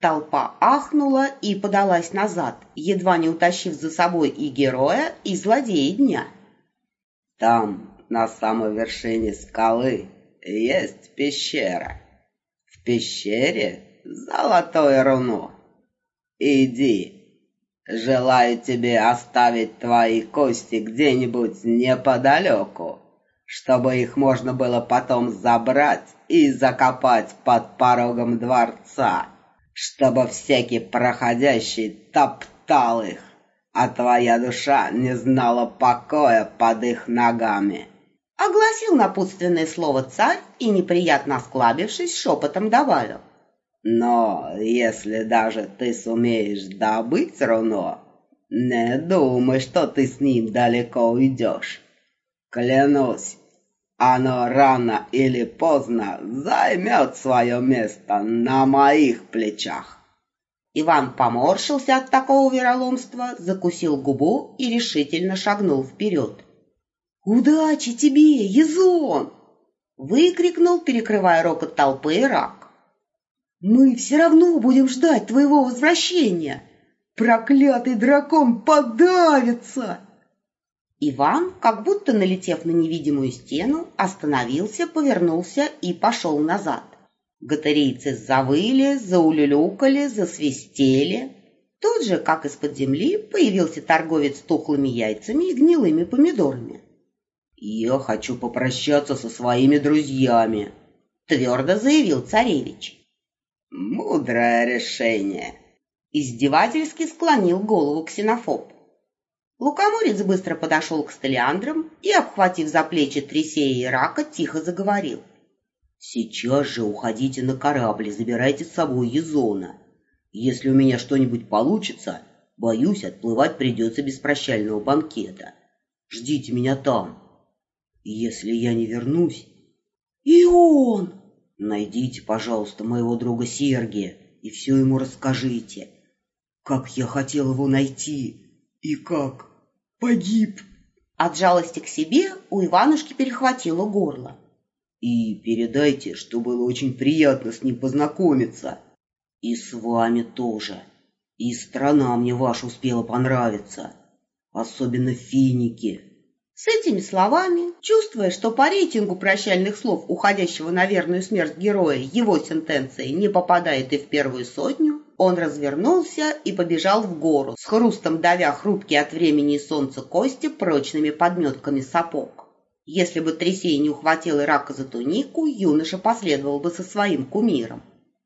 Толпа ахнула и подалась назад, едва не утащив за собой и героя, и злодея дня. Там, на самой вершине скалы, есть пещера. В пещере золотое руно. Иди. Желаю тебе оставить твои кости где-нибудь неподалеку, чтобы их можно было потом забрать и закопать под порогом дворца, чтобы всякий проходящий топтал их, а твоя душа не знала покоя под их ногами. Огласил напутственное слово царь и, неприятно осклабившись, шепотом добавил. Но если даже ты сумеешь добыть руно, не думай, что ты с ним далеко уйдешь. Клянусь, оно рано или поздно займет свое место на моих плечах. Иван поморщился от такого вероломства, закусил губу и решительно шагнул вперед. «Удачи тебе, Язон!» — выкрикнул, перекрывая рокот толпы, Ирак. «Мы все равно будем ждать твоего возвращения! Проклятый дракон подавится!» Иван, как будто налетев на невидимую стену, остановился, повернулся и пошел назад. Гатарийцы завыли, заулюлюкали, засвистели. Тут же, как из-под земли, появился торговец с тухлыми яйцами и гнилыми помидорами. «Я хочу попрощаться со своими друзьями», — твердо заявил царевич. «Мудрое решение», — издевательски склонил голову ксенофоб. Лукоморец быстро подошел к столиандрам и, обхватив за плечи Трисея и Ирака, тихо заговорил. «Сейчас же уходите на корабль и забирайте с собой Язона. Если у меня что-нибудь получится, боюсь, отплывать придется без прощального банкета. Ждите меня там. Если я не вернусь...» «И он!» «Найдите, пожалуйста, моего друга Сергия и все ему расскажите. Как я хотел его найти и как погиб!» От жалости к себе у Иванушки перехватило горло. «И передайте, что было очень приятно с ним познакомиться. И с вами тоже. И страна мне ваша успела понравиться. Особенно финики». С этими словами, чувствуя, что по рейтингу прощальных слов уходящего на верную смерть героя его сентенция не попадает и в первую сотню, он развернулся и побежал в гору, с хрустом давя хрупкие от времени и солнца кости прочными подметками сапог. Если бы Трисей не ухватил Ирака за тунику, юноша последовал бы со своим кумиром.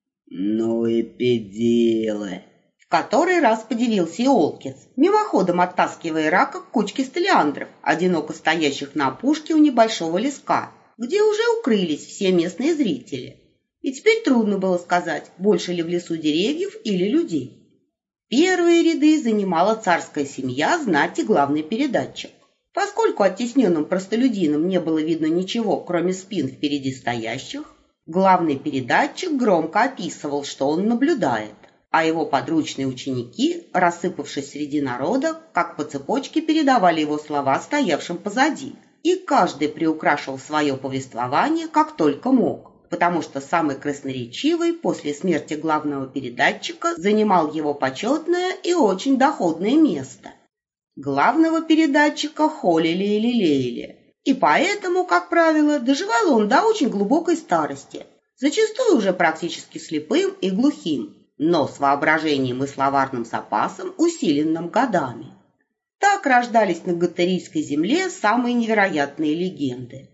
«Ну и педелы!» В который раз подивился и Олкис, мимоходом оттаскивая Ирака к кучке столиандров, одиноко стоящих на опушке у небольшого леска, где уже укрылись все местные зрители. И теперь трудно было сказать, больше ли в лесу деревьев или людей. Первые ряды занимала царская семья, знать и главный передатчик. Поскольку оттесненным простолюдинам не было видно ничего, кроме спин впереди стоящих, главный передатчик громко описывал, что он наблюдает, а его подручные ученики, рассыпавшись среди народа, как по цепочке передавали его слова стоявшим позади, и каждый приукрашивал свое повествование как только мог, потому что самый красноречивый после смерти главного передатчика занимал его почетное и очень доходное место. Главного передатчика холили и лелеяли, и поэтому, как правило, доживал он до очень глубокой старости, зачастую уже практически слепым и глухим, но с воображением и словарным запасом, усиленным годами. Так рождались на гатарийской земле самые невероятные легенды.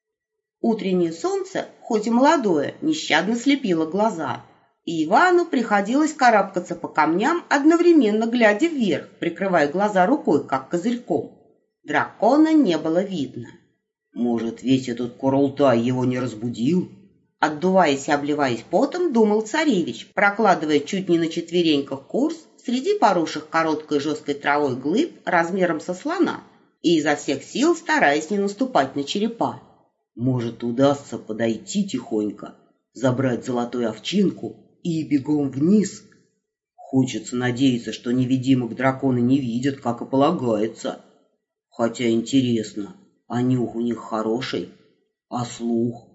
Утреннее солнце, хоть и молодое, нещадно слепило глаза, и Ивану приходилось карабкаться по камням, одновременно глядя вверх, прикрывая глаза рукой, как козырьком. Дракона не было видно. «Может, весь этот курултай его не разбудил?» Отдуваясь и обливаясь потом, думал царевич, прокладывая чуть не на четвереньках курс среди поросших короткой жесткой травой глыб размером со слона и изо всех сил стараясь не наступать на черепа. «Может, удастся подойти тихонько, забрать золотую овчинку и бегом вниз? Хочется надеяться, что невидимых драконы не видят, как и полагается. Хотя интересно, а нюх у них хороший, а слух?»